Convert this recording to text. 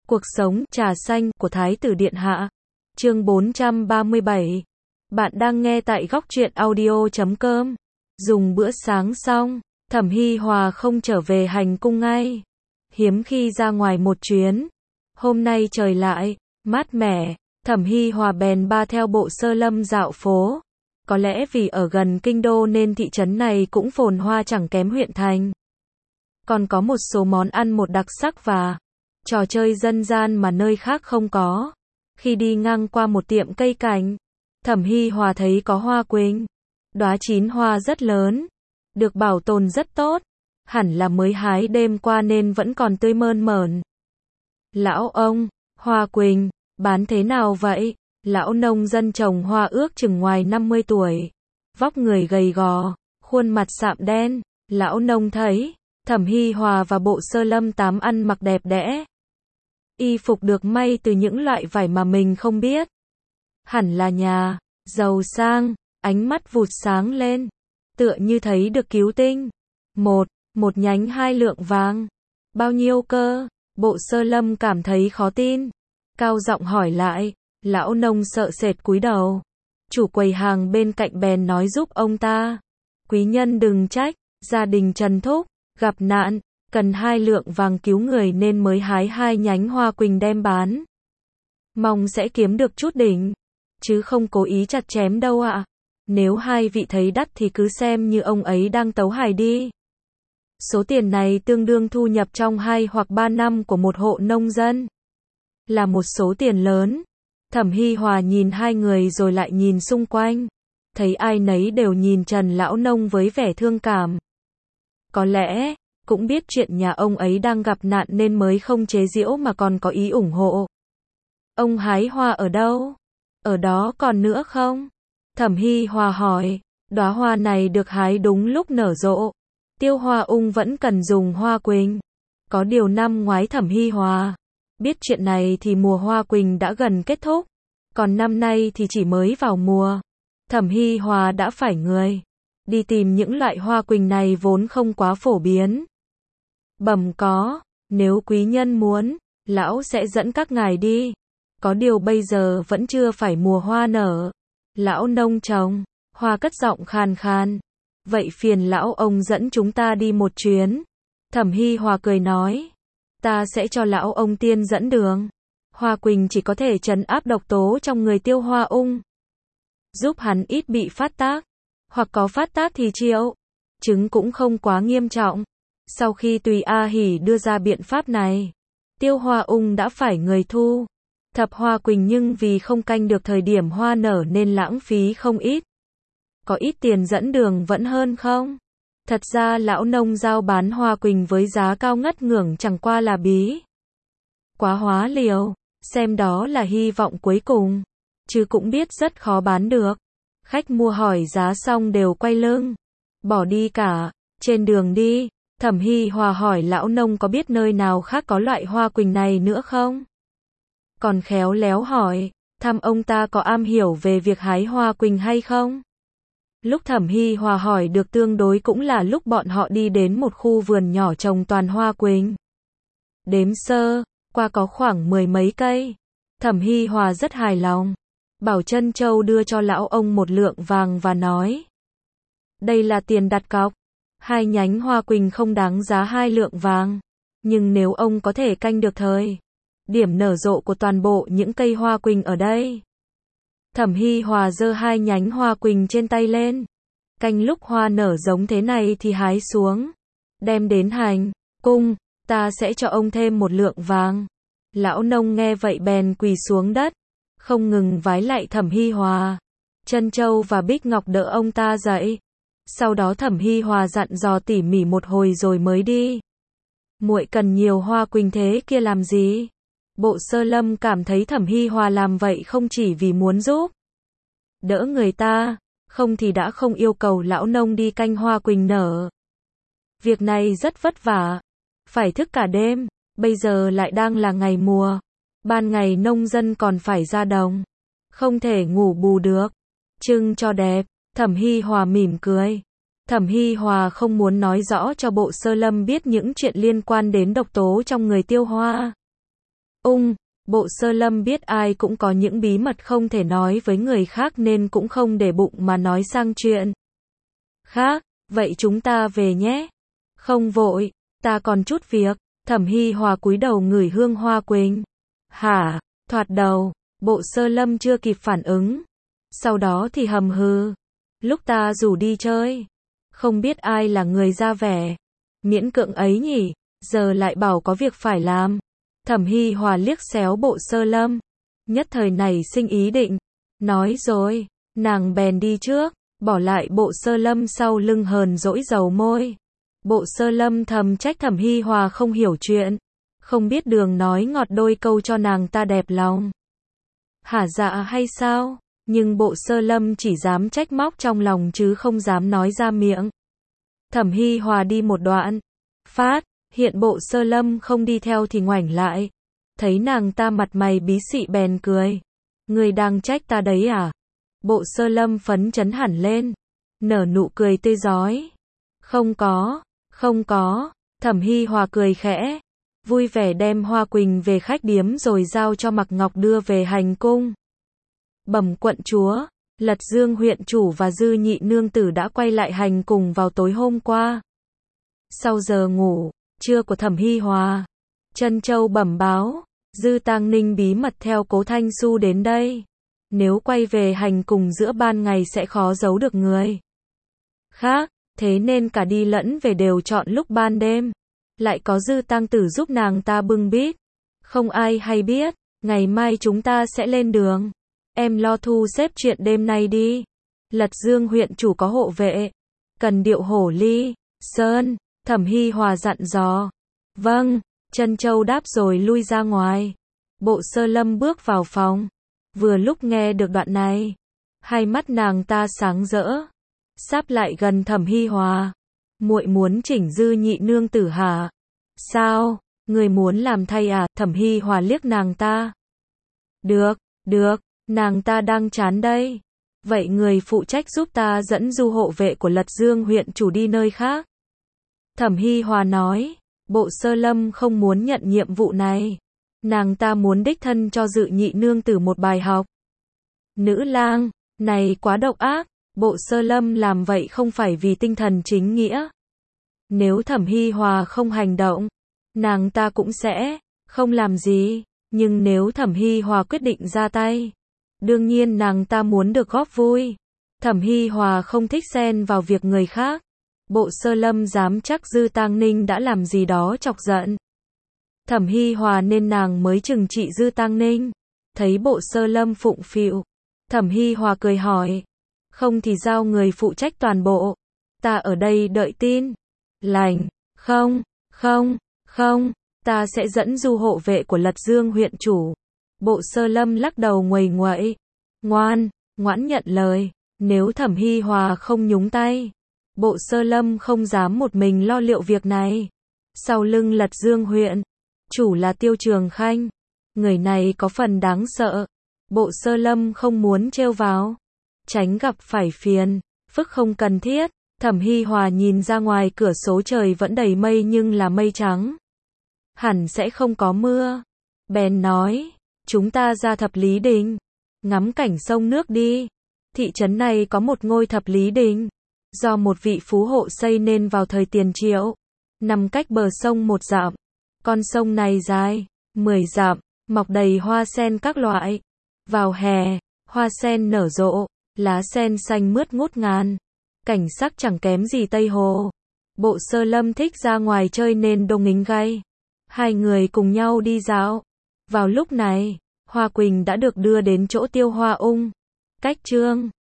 Cuộc sống trà xanh của Thái tử Điện Hạ. Chương 437. Bạn đang nghe tại góc truyện audio.com. Dùng bữa sáng xong, Thẩm Hi Hòa không trở về hành cung ngay. Hiếm khi ra ngoài một chuyến. Hôm nay trời lại mát mẻ, Thẩm Hi Hòa bèn ba theo Bộ Sơ Lâm dạo phố. Có lẽ vì ở gần kinh đô nên thị trấn này cũng phồn hoa chẳng kém huyện thành. Còn có một số món ăn một đặc sắc và trò chơi dân gian mà nơi khác không có. Khi đi ngang qua một tiệm cây cảnh, Thẩm Hi Hòa thấy có hoa quỳnh. Đóa chín hoa rất lớn, được bảo tồn rất tốt, hẳn là mới hái đêm qua nên vẫn còn tươi mơn mởn. Lão ông, hoa quỳnh, bán thế nào vậy? Lão nông dân trồng hoa ước chừng ngoài 50 tuổi. Vóc người gầy gò, khuôn mặt sạm đen. Lão nông thấy Thẩm Hi Hòa và Bộ Sơ Lâm tám ăn mặc đẹp đẽ. Y phục được may từ những loại vải mà mình không biết. Hẳn là nhà giàu sang, ánh mắt vụt sáng lên, tựa như thấy được cứu tinh. Một nhánh 2 lượng vàng. Bao nhiêu cơ? Bộ Sơ Lâm cảm thấy khó tin, cao giọng hỏi lại. Lão nông sợ sệt cúi đầu. Chủ quầy hàng bên cạnh bèn nói giúp ông ta. Quý nhân đừng trách, gia đình Trần Thúc gặp nạn, cần 2 lượng vàng cứu người nên mới hái 2 nhánh hoa quỳnh đem bán. Mong sẽ kiếm được chút đỉnh, chứ không cố ý chặt chém đâu ạ. Nếu hai vị thấy đắt thì cứ xem như ông ấy đang tấu hài đi. Số tiền này tương đương thu nhập trong 2 hoặc 3 năm của một hộ nông dân. Là một số tiền lớn. Thẩm Hi Hòa nhìn hai người rồi lại nhìn xung quanh. Thấy ai nấy đều nhìn Trần lão nông với vẻ thương cảm. Có lẽ cũng biết chuyện nhà ông ấy đang gặp nạn nên mới không chế giễu mà còn có ý ủng hộ. Ông hái hoa ở đâu? Ở đó còn nữa không? Thẩm Hi Hòa hỏi. Đóa hoa này được hái đúng lúc nở rộ. Tiêu Hoa Ung vẫn cần dùng hoa quỳnh. Có điều năm ngoái Thẩm Hi Hòa biết chuyện này thì mùa hoa quỳnh đã gần kết thúc. Còn năm nay thì chỉ mới vào mùa. Thẩm Hi Hòa đã phải người đi tìm những loại hoa quỳnh này vốn không quá phổ biến. Bẩm có, nếu quý nhân muốn, lão sẽ dẫn các ngài đi. Có điều bây giờ vẫn chưa phải mùa hoa nở. Lão nông trồng hoa cất giọng khàn khàn. Vậy phiền lão ông dẫn chúng ta đi một chuyến. Thẩm Hi Hòa cười nói. Ta sẽ cho lão ông tiên dẫn đường. Hoa quỳnh chỉ có thể trấn áp độc tố trong người Tiêu Hoa Ung, giúp hắn ít bị phát tác, hoặc có phát tác thì chịu. Chứng cũng không quá nghiêm trọng. Sau khi Tùy A Hỷ đưa ra biện pháp này, Tiêu Hoa Ung đã phải người thu thập hoa quỳnh nhưng vì không canh được thời điểm hoa nở nên lãng phí không ít. Có ít tiền dẫn đường vẫn hơn không? Thật ra lão nông giao bán hoa quỳnh với giá cao ngất ngưởng chẳng qua là bí quá hóa liều, xem đó là hy vọng cuối cùng, chứ cũng biết rất khó bán được. Khách mua hỏi giá xong đều quay lưng, bỏ đi cả. Trên đường đi, Thẩm Hi Hòa hỏi lão nông có biết nơi nào khác có loại hoa quỳnh này nữa không? Còn khéo léo hỏi, thăm ông ta có am hiểu về việc hái hoa quỳnh hay không? Lúc Thẩm Hi Hòa hỏi được tương đối cũng là lúc bọn họ đi đến một khu vườn nhỏ trồng toàn hoa quỳnh. Đếm sơ qua có khoảng 10 mấy cây. Thẩm Hi Hòa rất hài lòng, bảo Trân Châu đưa cho lão ông 1 lượng vàng và nói. Đây là tiền đặt cọc. 2 nhánh hoa quỳnh không đáng giá 2 lượng vàng. Nhưng nếu ông có thể canh được thời điểm nở rộ của toàn bộ những cây hoa quỳnh ở đây. Thẩm Hi Hòa giơ 2 nhánh hoa quỳnh trên tay lên. Canh lúc hoa nở giống thế này thì hái xuống, đem đến hành cung, ta sẽ cho ông thêm 1 lượng vàng. Lão nông nghe vậy bèn quỳ xuống đất, không ngừng vái lạy Thẩm Hi Hòa. Trân Châu và Bích Ngọc đỡ ông ta dậy. Sau đó Thẩm Hi Hòa dặn dò tỉ mỉ một hồi rồi mới đi. Muội cần nhiều hoa quỳnh thế kia làm gì? Bộ Sơ Lâm cảm thấy Thẩm Hi Hòa làm vậy không chỉ vì muốn giúp đỡ người ta, không thì đã không yêu cầu lão nông đi canh hoa quỳnh nở. Việc này rất vất vả, phải thức cả đêm, bây giờ lại đang là ngày mùa. Ban ngày nông dân còn phải ra đồng, không thể ngủ bù được. Trưng cho đẹp, Thẩm Hi Hòa mỉm cười. Thẩm Hi Hòa không muốn nói rõ cho Bộ Sơ Lâm biết những chuyện liên quan đến độc tố trong người Tiêu Hoa. Bộ Sơ Lâm biết ai cũng có những bí mật không thể nói với người khác nên cũng không để bụng mà nói sang chuyện khác. Vậy chúng ta về nhé. Không vội, ta còn chút việc. Thẩm Hi Hòa cúi đầu ngửi hương hoa quỳnh. Hả? Thoạt đầu, Bộ Sơ Lâm chưa kịp phản ứng. Sau đó thì hầm hừ. Lúc ta rủ đi chơi, không biết ai là người ra vẻ miễn cưỡng ấy nhỉ, giờ lại bảo có việc phải làm. Thẩm Hi Hòa liếc xéo Bộ Sơ Lâm, nhất thời nảy sinh ý định, nói rồi, nàng bèn đi trước, bỏ lại Bộ Sơ Lâm sau lưng hờn dỗi dầu môi. Bộ Sơ Lâm thầm trách Thẩm Hi Hòa không hiểu chuyện, không biết đường nói ngọt đôi câu cho nàng ta đẹp lòng. Hả dạ hay sao? Nhưng Bộ Sơ Lâm chỉ dám trách móc trong lòng chứ không dám nói ra miệng. Thẩm Hi Hòa đi một đoạn, phát hiện Bộ Sơ Lâm không đi theo thì ngoảnh lại, thấy nàng ta mặt mày bí xị bèn cười. Người đang trách ta đấy à? Bộ Sơ Lâm phấn chấn hẳn lên, nở nụ cười tươi rói. Không có, Thẩm Hi Hòa cười khẽ, vui vẻ đem hoa quỳnh về khách điếm rồi giao cho Mặc Ngọc đưa về hành cung. Bẩm quận chúa, Lật Dương huyện chủ và Dư nhị nương tử đã quay lại hành cùng vào tối hôm qua. Sau giờ ngủ trưa của Thẩm Hi Hòa, Trân Châu bẩm báo, Dư Tang Ninh bí mật theo Cố Thanh Xu đến đây. Nếu quay về hành cùng giữa ban ngày sẽ khó giấu được người khác, thế nên cả đi lẫn về đều chọn lúc ban đêm. Lại có Dư Tang Tử giúp nàng ta bưng bít. Không ai hay biết, ngày mai chúng ta sẽ lên đường. Em lo thu xếp chuyện đêm nay đi. Lật Dương huyện chủ có hộ vệ, cần điệu hổ ly sơn. Thẩm Hi Hòa dặn dò. Vâng, Trân Châu đáp rồi lui ra ngoài. Bộ Sơ Lâm bước vào phòng. Vừa lúc nghe được đoạn này, hai mắt nàng ta sáng rỡ, sáp lại gần Thẩm Hi Hòa. Muội muốn chỉnh Dư nhị nương tử hả? Sao, người muốn làm thay à? Thẩm Hi Hòa liếc nàng ta. Được, nàng ta đang chán đây. Vậy người phụ trách giúp ta dẫn du hộ vệ của Lật Dương huyện chủ đi nơi khác. Thẩm Hi Hòa nói, Bộ Sơ Lâm không muốn nhận nhiệm vụ này. Nàng ta muốn đích thân cho Dư nhị nương tử một bài học. Nữ lang, này quá độc ác. Bộ Sơ Lâm làm vậy không phải vì tinh thần chính nghĩa. Nếu Thẩm Hi Hòa không hành động, nàng ta cũng sẽ không làm gì. Nhưng nếu Thẩm Hi Hòa quyết định ra tay, đương nhiên nàng ta muốn được góp vui. Thẩm Hi Hòa không thích xen vào việc người khác. Bộ Sơ Lâm dám chắc Dư Tang Ninh đã làm gì đó chọc giận Thẩm Hi Hòa nên nàng mới trừng trị Dư Tang Ninh. Thấy Bộ Sơ Lâm phụng phịu, Thẩm Hi Hòa cười hỏi, không thì giao người phụ trách toàn bộ. Ta ở đây đợi tin lành. Không, ta sẽ dẫn du hộ vệ của Lật Dương huyện chủ. Bộ Sơ Lâm lắc đầu nguầy nguậy. Ngoãn nhận lời. Nếu Thẩm Hi Hòa không nhúng tay, Bộ Sơ Lâm không dám một mình lo liệu việc này. Sau lưng Lật Dương huyện chủ là Tiêu Trường Khanh. Người này có phần đáng sợ. Bộ Sơ Lâm không muốn trêu vào, tránh gặp phải phiền phức không cần thiết. Thẩm Hi Hòa nhìn ra ngoài cửa sổ trời vẫn đầy mây nhưng là mây trắng. Hẳn sẽ không có mưa. Bèn nói, chúng ta ra Thập Lý Đình, ngắm cảnh sông nước đi. Thị trấn này có một ngôi Thập Lý Đình, do một vị phú hộ xây nên vào thời Tiền Triệu, nằm cách bờ sông 1 dặm. Con sông này dài 10 dặm, mọc đầy hoa sen các loại. Vào hè, hoa sen nở rộ, lá sen xanh mướt ngút ngàn. Cảnh sắc chẳng kém gì Tây Hồ. Bộ Sơ Lâm thích ra ngoài chơi nên đông nghính gay. Hai người cùng nhau đi dạo. Vào lúc này, Hoa Quỳnh đã được đưa đến chỗ Tiêu Hoa Ung. Cách Trương